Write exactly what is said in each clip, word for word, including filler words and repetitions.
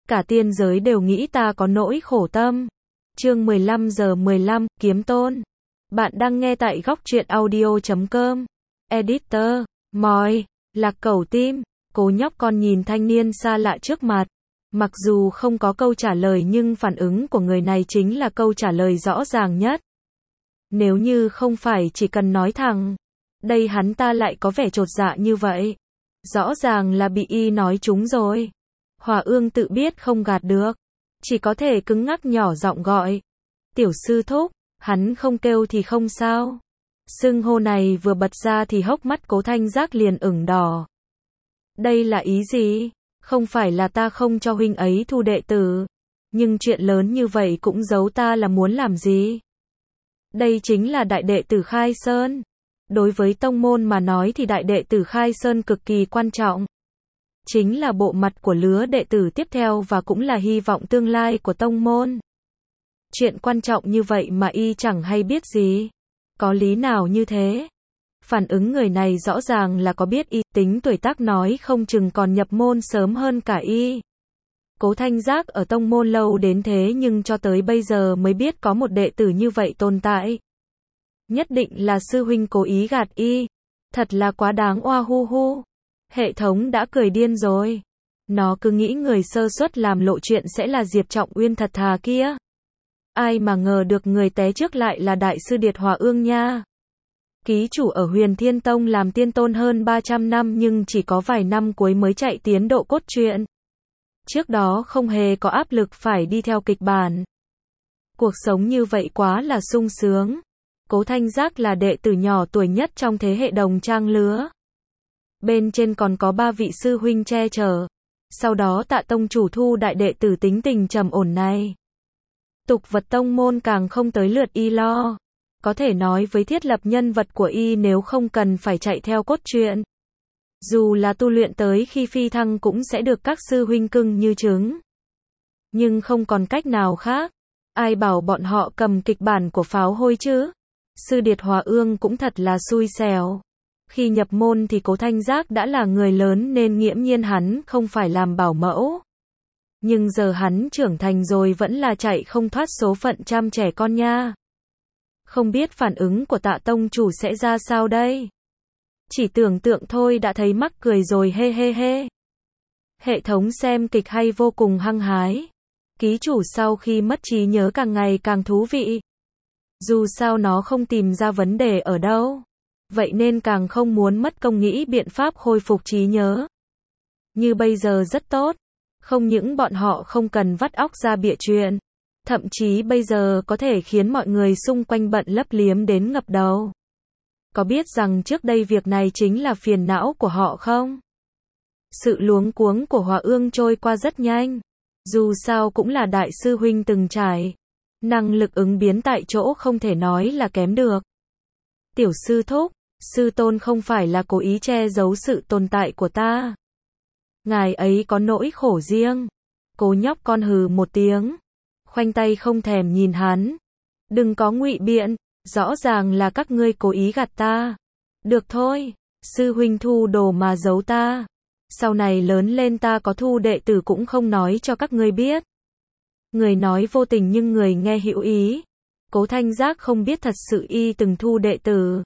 cả tiên giới đều nghĩ ta có nỗi khổ tâm. Chương mười lăm giờ mười lăm, Kiếm Tôn. Bạn đang nghe tại góc truyện audio chấm com. Editor, Mòi, Lạc Cẩu Tim. Cô nhóc con nhìn thanh niên xa lạ trước mặt. Mặc dù không có câu trả lời nhưng phản ứng của người này chính là câu trả lời rõ ràng nhất. Nếu như không phải chỉ cần nói thẳng, đây hắn ta lại có vẻ chột dạ như vậy. Rõ ràng là bị y nói trúng rồi. Hòa Ương tự biết không gạt được, chỉ có thể cứng ngắc nhỏ giọng gọi. Tiểu sư thúc, hắn không kêu thì không sao. Xưng hô này vừa bật ra thì hốc mắt Cố Thanh Giác liền ửng đỏ. Đây là ý gì? Không phải là ta không cho huynh ấy thu đệ tử, nhưng chuyện lớn như vậy cũng giấu ta là muốn làm gì? Đây chính là đại đệ tử Khai Sơn. Đối với tông môn mà nói thì đại đệ tử Khai Sơn cực kỳ quan trọng. Chính là bộ mặt của lứa đệ tử tiếp theo và cũng là hy vọng tương lai của tông môn. Chuyện quan trọng như vậy mà y chẳng hay biết gì. Có lý nào như thế? Phản ứng người này rõ ràng là có biết y, tính tuổi tác nói không chừng còn nhập môn sớm hơn cả y. Cố Thanh Giác ở tông môn lâu đến thế nhưng cho tới bây giờ mới biết có một đệ tử như vậy tồn tại. Nhất định là sư huynh cố ý gạt y. Thật là quá đáng oa hu hu. Hệ thống đã cười điên rồi. Nó cứ nghĩ người sơ suất làm lộ chuyện sẽ là Diệp Trọng Uyên thật thà kia. Ai mà ngờ được người té trước lại là đại sư Điệt Hòa Ương nha. Ký chủ ở Huyền Thiên Tông làm tiên tôn hơn ba trăm năm nhưng chỉ có vài năm cuối mới chạy tiến độ cốt truyện. Trước đó không hề có áp lực phải đi theo kịch bản. Cuộc sống như vậy quá là sung sướng. Cố Thanh Giác là đệ tử nhỏ tuổi nhất trong thế hệ đồng trang lứa. Bên trên còn có ba vị sư huynh che chở. Sau đó Tạ tông chủ thu đại đệ tử tính tình trầm ổn này. Tục vật tông môn càng không tới lượt y lo. Có thể nói với thiết lập nhân vật của y nếu không cần phải chạy theo cốt truyện. Dù là tu luyện tới khi phi thăng cũng sẽ được các sư huynh cưng như trứng. Nhưng không còn cách nào khác. Ai bảo bọn họ cầm kịch bản của pháo hôi chứ? Sư Điệt Hòa Ương cũng thật là xui xẻo. Khi nhập môn thì Cố Thanh Giác đã là người lớn nên nghiễm nhiên hắn không phải làm bảo mẫu. Nhưng giờ hắn trưởng thành rồi vẫn là chạy không thoát số phận chăm trẻ con nha. Không biết phản ứng của Tạ tông chủ sẽ ra sao đây? Chỉ tưởng tượng thôi đã thấy mắc cười rồi he he he. Hệ thống xem kịch hay vô cùng hăng hái. Ký chủ sau khi mất trí nhớ càng ngày càng thú vị. Dù sao nó không tìm ra vấn đề ở đâu. Vậy nên càng không muốn mất công nghĩ biện pháp khôi phục trí nhớ. Như bây giờ rất tốt. Không những bọn họ không cần vắt óc ra bịa chuyện. Thậm chí bây giờ có thể khiến mọi người xung quanh bận lấp liếm đến ngập đầu. Có biết rằng trước đây việc này chính là phiền não của họ không? Sự luống cuống của Hòa Ương trôi qua rất nhanh. Dù sao cũng là đại sư huynh từng trải. Năng lực ứng biến tại chỗ không thể nói là kém được. Tiểu sư thúc, sư tôn không phải là cố ý che giấu sự tồn tại của ta. Ngài ấy có nỗi khổ riêng. Cố nhóc con hừ một tiếng. Khoanh tay không thèm nhìn hắn. Đừng có ngụy biện. Rõ ràng là các ngươi cố ý gạt ta. Được thôi. Sư huynh thu đồ mà giấu ta. Sau này lớn lên ta có thu đệ tử cũng không nói cho các ngươi biết. Người nói vô tình nhưng người nghe hữu ý. Cố Thanh Giác không biết thật sự y từng thu đệ tử.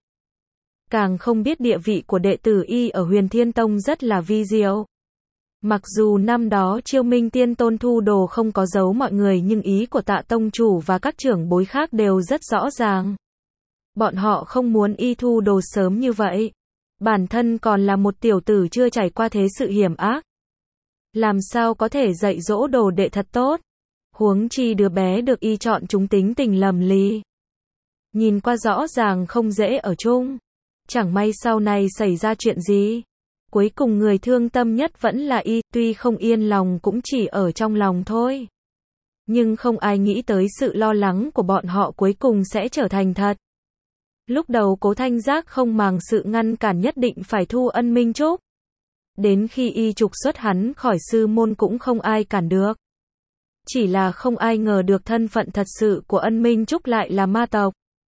Càng không biết địa vị của đệ tử y ở Huyền Thiên Tông rất là vi diệu. Mặc dù năm đó Chiêu Minh Tiên Tôn thu đồ không có giấu mọi người nhưng ý của Tạ tông chủ và các trưởng bối khác đều rất rõ ràng. Bọn họ không muốn y thu đồ sớm như vậy. Bản thân còn là một tiểu tử chưa trải qua thế sự hiểm ác. Làm sao có thể dạy dỗ đồ đệ thật tốt. Huống chi đứa bé được y chọn chúng tính tình lầm ly. Nhìn qua rõ ràng không dễ ở chung. Chẳng may sau này xảy ra chuyện gì. Cuối cùng người thương tâm nhất vẫn là y, tuy không yên lòng cũng chỉ ở trong lòng thôi. Nhưng không ai nghĩ tới sự lo lắng của bọn họ cuối cùng sẽ trở thành thật. Lúc đầu Cố Thanh Giác không màng sự ngăn cản nhất định phải thu Ân Minh Trúc. Đến khi y trục xuất hắn khỏi sư môn cũng không ai cản được. Chỉ là không ai ngờ được thân phận thật sự của Ân Minh Trúc lại là ma tộc.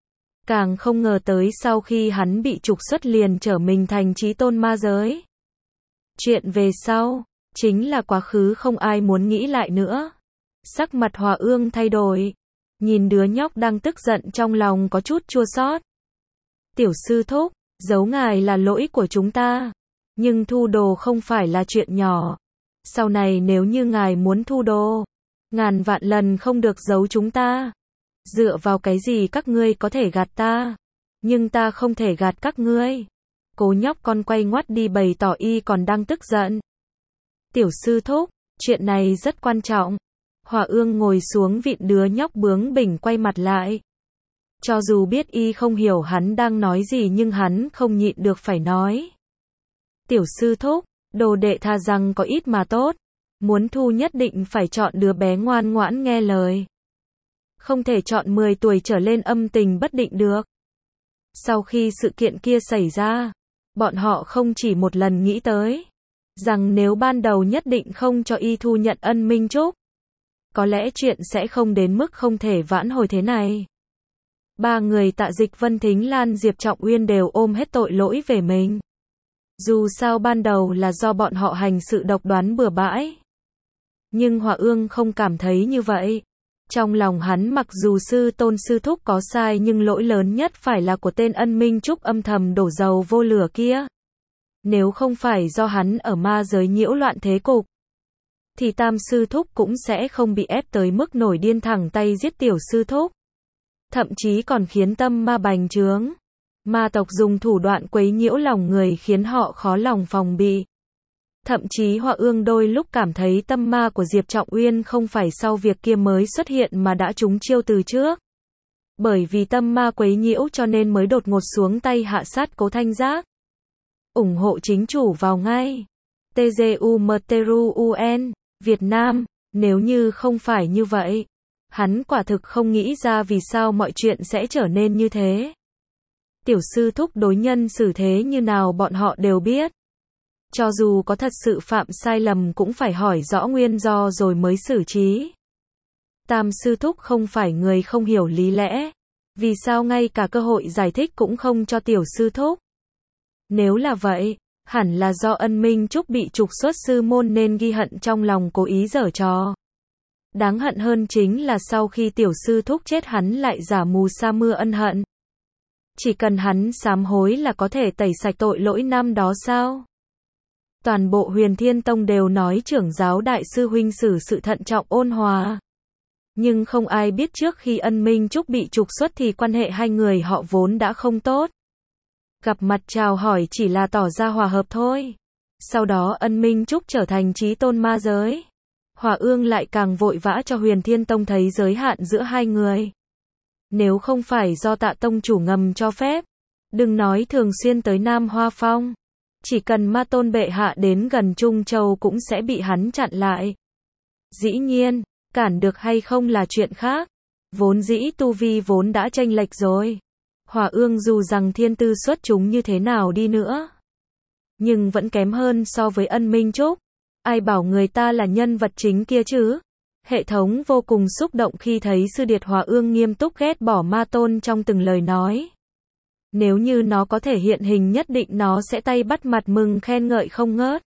Càng không ngờ tới sau khi hắn bị trục xuất liền trở mình thành chí tôn ma giới. Chuyện về sau, Chính là quá khứ không ai muốn nghĩ lại nữa. Sắc mặt Hòa Ương thay đổi. Nhìn đứa nhóc đang tức giận trong lòng có chút chua xót. Tiểu sư thúc, giấu ngài là lỗi của chúng ta. Nhưng thu đồ không phải là chuyện nhỏ. Sau này nếu như ngài muốn thu đồ, ngàn vạn lần không được giấu chúng ta. Dựa vào cái gì các ngươi có thể gạt ta, nhưng ta không thể gạt các ngươi. Cố nhóc con quay ngoắt đi bày tỏ y còn đang tức giận. Tiểu sư thúc, chuyện này rất quan trọng. Hòa Ương ngồi xuống vịn đứa nhóc bướng bỉnh quay mặt lại. Cho dù biết y không hiểu hắn đang nói gì nhưng hắn không nhịn được phải nói. Tiểu sư thúc, đồ đệ tha rằng có ít mà tốt. Muốn thu nhất định phải chọn đứa bé ngoan ngoãn nghe lời. Không thể chọn mười tuổi trở lên âm tình bất định được. Sau khi sự kiện kia xảy ra, bọn họ không chỉ một lần nghĩ tới rằng nếu ban đầu nhất định không cho y thu nhận Ân Minh Trúc, có lẽ chuyện sẽ không đến mức không thể vãn hồi thế này. Ba người Tạ Dịch, Vân Thính Lan, Diệp Trọng Uyên đều ôm hết tội lỗi về mình. Dù sao ban đầu là do bọn họ hành sự độc đoán bừa bãi. Nhưng Hòa Ương không cảm thấy như vậy. Trong lòng hắn mặc dù sư tôn sư thúc có sai nhưng lỗi lớn nhất phải là của tên Ân Minh Trúc âm thầm đổ dầu vô lửa kia. Nếu không phải do hắn ở ma giới nhiễu loạn thế cục, thì tam sư thúc cũng sẽ không bị ép tới mức nổi điên thẳng tay giết tiểu sư thúc. Thậm chí còn khiến tâm ma bành trướng. Ma tộc dùng thủ đoạn quấy nhiễu lòng người khiến họ khó lòng phòng bị. Thậm chí Hòa Ương đôi lúc cảm thấy tâm ma của Diệp Trọng Uyên không phải sau việc kia mới xuất hiện mà đã trúng chiêu từ trước. Bởi vì tâm ma quấy nhiễu cho nên mới đột ngột xuống tay hạ sát Cố Thanh Giác. Ủng hộ chính chủ vào ngay. tê giê u em tê rờ u en, Việt Nam, nếu như không phải như vậy, hắn quả thực không nghĩ ra vì sao mọi chuyện sẽ trở nên như thế. Tiểu sư thúc đối nhân xử thế như nào bọn họ đều biết. Cho dù có thật sự phạm sai lầm cũng phải hỏi rõ nguyên do rồi mới xử trí. Tam sư thúc không phải người không hiểu lý lẽ. Vì sao ngay cả cơ hội giải thích cũng không cho tiểu sư thúc? Nếu là vậy, hẳn là do Ân Minh Trúc bị trục xuất sư môn nên ghi hận trong lòng cố ý giở trò. Đáng hận hơn chính là sau khi tiểu sư thúc chết hắn lại giả mù sa mưa ân hận. Chỉ cần hắn sám hối là có thể tẩy sạch tội lỗi năm đó sao? Toàn bộ Huyền Thiên Tông đều nói trưởng giáo đại sư huynh xử sự thận trọng ôn hòa. Nhưng không ai biết trước khi Ân Minh Trúc bị trục xuất thì quan hệ hai người họ vốn đã không tốt. Gặp mặt chào hỏi chỉ là tỏ ra hòa hợp thôi. Sau đó Ân Minh Trúc trở thành chí tôn ma giới. Hòa Ương lại càng vội vã cho Huyền Thiên Tông thấy giới hạn giữa hai người. Nếu không phải do Tạ tông chủ ngầm cho phép, đừng nói thường xuyên tới Nam Hoa Phong, chỉ cần ma tôn bệ hạ đến gần Trung Châu cũng sẽ bị hắn chặn lại. Dĩ nhiên, cản được hay không là chuyện khác. Vốn dĩ tu vi vốn đã chênh lệch rồi. Hòa Ương dù rằng thiên tư xuất chúng như thế nào đi nữa, nhưng vẫn kém hơn so với Ân Minh Trúc. Ai bảo người ta là nhân vật chính kia chứ? Hệ thống vô cùng xúc động khi thấy sư điệt Hòa Ương nghiêm túc ghét bỏ ma tôn trong từng lời nói. Nếu như nó có thể hiện hình nhất định nó sẽ tay bắt mặt mừng khen ngợi không ngớt.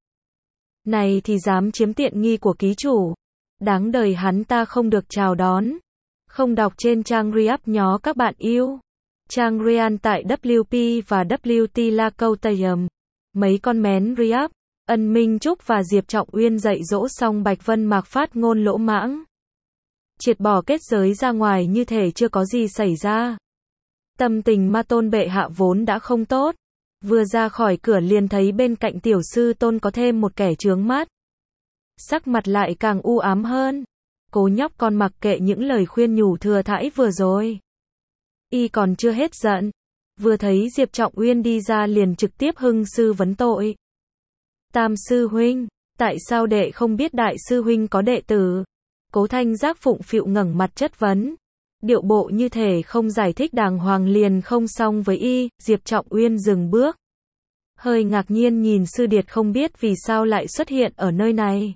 Này thì dám chiếm tiện nghi của ký chủ. Đáng đời hắn ta không được chào đón. Không đọc trên trang Re-up nhó các bạn yêu. Trang Real tại W P và W T La Câu Tayum. Mấy con mén Re-up. Ân Minh Trúc và Diệp Trọng Uyên dạy dỗ xong Bạch Vân Mạc phát ngôn lỗ mãng. Triệt bỏ kết giới ra ngoài như thể chưa có gì xảy ra. Tâm tình ma tôn bệ hạ vốn đã không tốt. Vừa ra khỏi cửa liền thấy bên cạnh tiểu sư tôn có thêm một kẻ chướng mắt. Sắc mặt lại càng u ám hơn. Cố nhóc con mặc kệ những lời khuyên nhủ thừa thãi vừa rồi. Y còn chưa hết giận. Vừa thấy Diệp Trọng Uyên đi ra liền trực tiếp hưng sư vấn tội. Tam sư huynh, tại sao đệ không biết đại sư huynh có đệ tử? Cố Thanh Giác phụng phịu ngẩng mặt chất vấn. Điệu bộ như thể không giải thích đàng hoàng liền không xong với y. Diệp Trọng Uyên dừng bước. Hơi ngạc nhiên nhìn sư điệt không biết vì sao lại xuất hiện ở nơi này.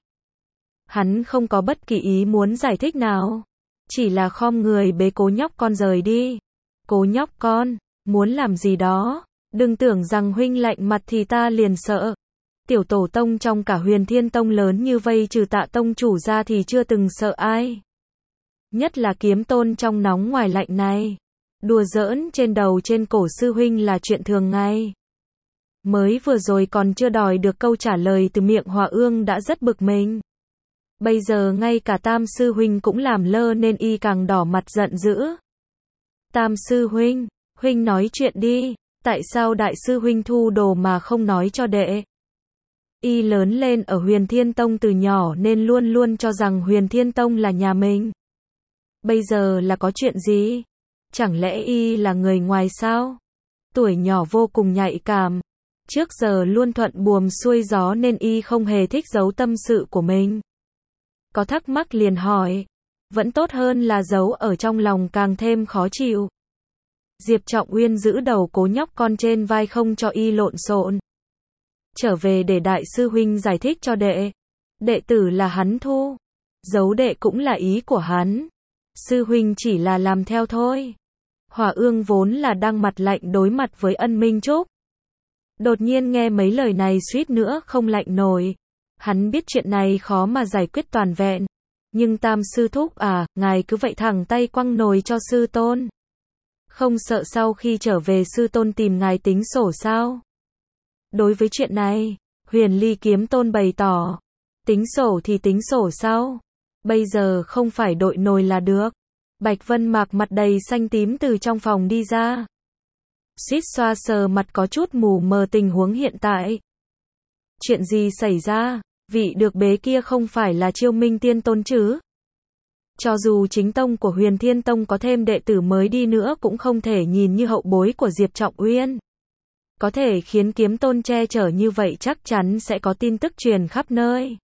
Hắn không có bất kỳ ý muốn giải thích nào. Chỉ là khom người bế cố nhóc con rời đi. Cố nhóc con, muốn làm gì đó? Đừng tưởng rằng huynh lạnh mặt thì ta liền sợ. Tiểu tổ tông trong cả Huyền Thiên Tông lớn như vây trừ Tạ tông chủ ra thì chưa từng sợ ai. Nhất là kiếm tôn trong nóng ngoài lạnh này. Đùa giỡn trên đầu trên cổ sư huynh là chuyện thường ngày. Mới vừa rồi còn chưa đòi được câu trả lời từ miệng Hòa Ương đã rất bực mình. Bây giờ ngay cả Tam sư huynh cũng làm lơ nên y càng đỏ mặt giận dữ. Tam sư huynh, huynh nói chuyện đi, tại sao đại sư huynh thu đồ mà không nói cho đệ? Y lớn lên ở Huyền Thiên Tông từ nhỏ nên luôn luôn cho rằng Huyền Thiên Tông là nhà mình. Bây giờ là có chuyện gì? Chẳng lẽ y là người ngoài sao? Tuổi nhỏ vô cùng nhạy cảm. Trước giờ luôn thuận buồm xuôi gió nên y không hề thích giấu tâm sự của mình. Có thắc mắc liền hỏi. Vẫn tốt hơn là giấu ở trong lòng càng thêm khó chịu. Diệp Trọng Uyên giữ đầu cố nhóc con trên vai không cho y lộn xộn. Trở về để đại sư huynh giải thích cho đệ. Đệ tử là hắn thu. Giấu đệ cũng là ý của hắn. Sư huynh chỉ là làm theo thôi. Hòa Ương vốn là đang mặt lạnh đối mặt với Ân Minh Trúc. Đột nhiên nghe mấy lời này suýt nữa không lạnh nổi. Hắn biết chuyện này khó mà giải quyết toàn vẹn. Nhưng Tam sư thúc à, ngài cứ vậy thẳng tay quăng nồi cho sư tôn. Không sợ sau khi trở về sư tôn tìm ngài tính sổ sao? Đối với chuyện này, Huyền Ly kiếm tôn bày tỏ. Tính sổ thì tính sổ sao? Bây giờ không phải đội nồi là được. Bạch Vân Mạc mặt đầy xanh tím từ trong phòng đi ra. Suýt xoa sờ mặt có chút mù mờ tình huống hiện tại. Chuyện gì xảy ra? Vị được bế kia không phải là Chiêu Minh Tiên Tôn chứ? Cho dù chính tông của Huyền Thiên Tông có thêm đệ tử mới đi nữa cũng không thể nhìn như hậu bối của Diệp Trọng Uyên. Có thể khiến kiếm tôn che chở như vậy chắc chắn sẽ có tin tức truyền khắp nơi.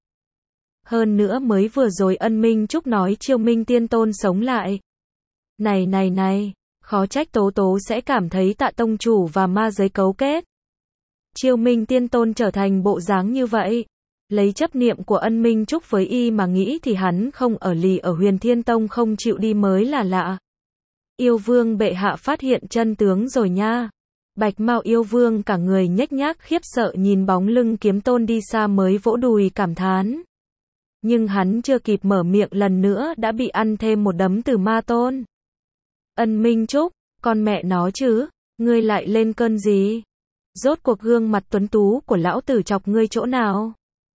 Hơn nữa mới vừa rồi Ân Minh Trúc nói Chiêu Minh Tiên Tôn sống lại. Này này này, khó trách Tố Tố sẽ cảm thấy Tạ tông chủ và ma giới cấu kết. Chiêu Minh Tiên Tôn trở thành bộ dáng như vậy. Lấy chấp niệm của Ân Minh Trúc với y mà nghĩ thì hắn không ở lì ở Huyền Thiên Tông không chịu đi mới là lạ. Yêu vương bệ hạ phát hiện chân tướng rồi nha. Bạch Mao yêu vương cả người nhếch nhác khiếp sợ nhìn bóng lưng kiếm tôn đi xa mới vỗ đùi cảm thán. Nhưng hắn chưa kịp mở miệng lần nữa đã bị ăn thêm một đấm từ ma tôn. Ân Minh Trúc, con mẹ nó chứ, ngươi lại lên cơn gì? Rốt cuộc gương mặt tuấn tú của lão tử chọc ngươi chỗ nào?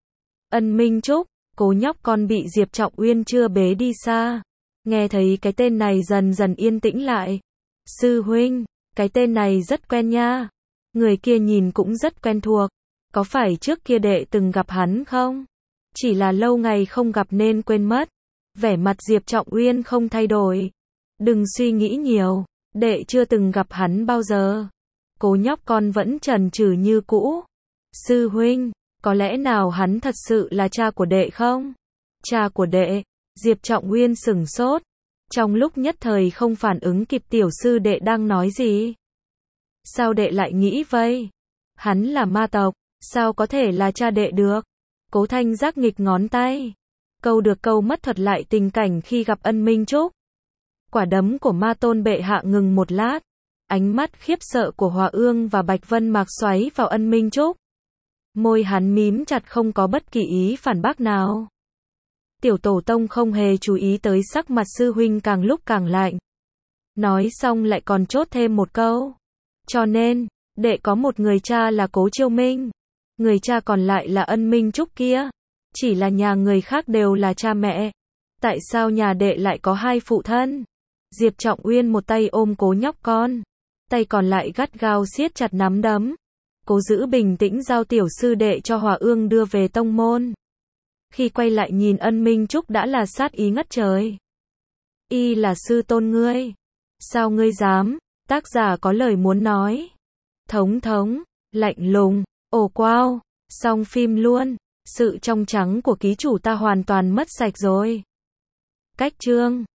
Ân Minh Trúc, cố nhóc con bị Diệp Trọng Uyên chưa bế đi xa. Nghe thấy cái tên này dần dần yên tĩnh lại. Sư huynh, cái tên này rất quen nha. Người kia nhìn cũng rất quen thuộc. Có phải trước kia đệ từng gặp hắn không? Chỉ là lâu ngày không gặp nên quên mất. Vẻ mặt Diệp Trọng Uyên không thay đổi. Đừng suy nghĩ nhiều, đệ chưa từng gặp hắn bao giờ. Cố nhóc con vẫn chần chừ như cũ. Sư huynh, có lẽ nào hắn thật sự là cha của đệ không? Cha của đệ? Diệp Trọng Uyên sửng sốt. Trong lúc nhất thời không phản ứng kịp tiểu sư đệ đang nói gì. Sao đệ lại nghĩ vậy? Hắn là ma tộc, sao có thể là cha đệ được? Cố Thanh Giác nghịch ngón tay. Câu được câu mất thuật lại tình cảnh khi gặp Ân Minh Trúc. Quả đấm của ma tôn bệ hạ ngừng một lát. Ánh mắt khiếp sợ của Hòa Ương và Bạch Vân Mạc xoáy vào Ân Minh Trúc. Môi hắn mím chặt không có bất kỳ ý phản bác nào. Tiểu tổ tông không hề chú ý tới sắc mặt sư huynh càng lúc càng lạnh. Nói xong lại còn chốt thêm một câu. Cho nên, đệ có một người cha là Cố Chiêu Minh. Người cha còn lại là Ân Minh Trúc kia. Chỉ là nhà người khác đều là cha mẹ. Tại sao nhà đệ lại có hai phụ thân? Diệp Trọng Uyên một tay ôm cố nhóc con. Tay còn lại gắt gao siết chặt nắm đấm. Cố giữ bình tĩnh giao tiểu sư đệ cho Hòa Ương đưa về tông môn. Khi quay lại nhìn Ân Minh Trúc đã là sát ý ngất trời. Y là sư tôn ngươi. Sao ngươi dám? Tác giả có lời muốn nói. Thống thống, lạnh lùng, ồ wow, xong phim luôn. Sự trong trắng của ký chủ ta hoàn toàn mất sạch rồi. Cách chương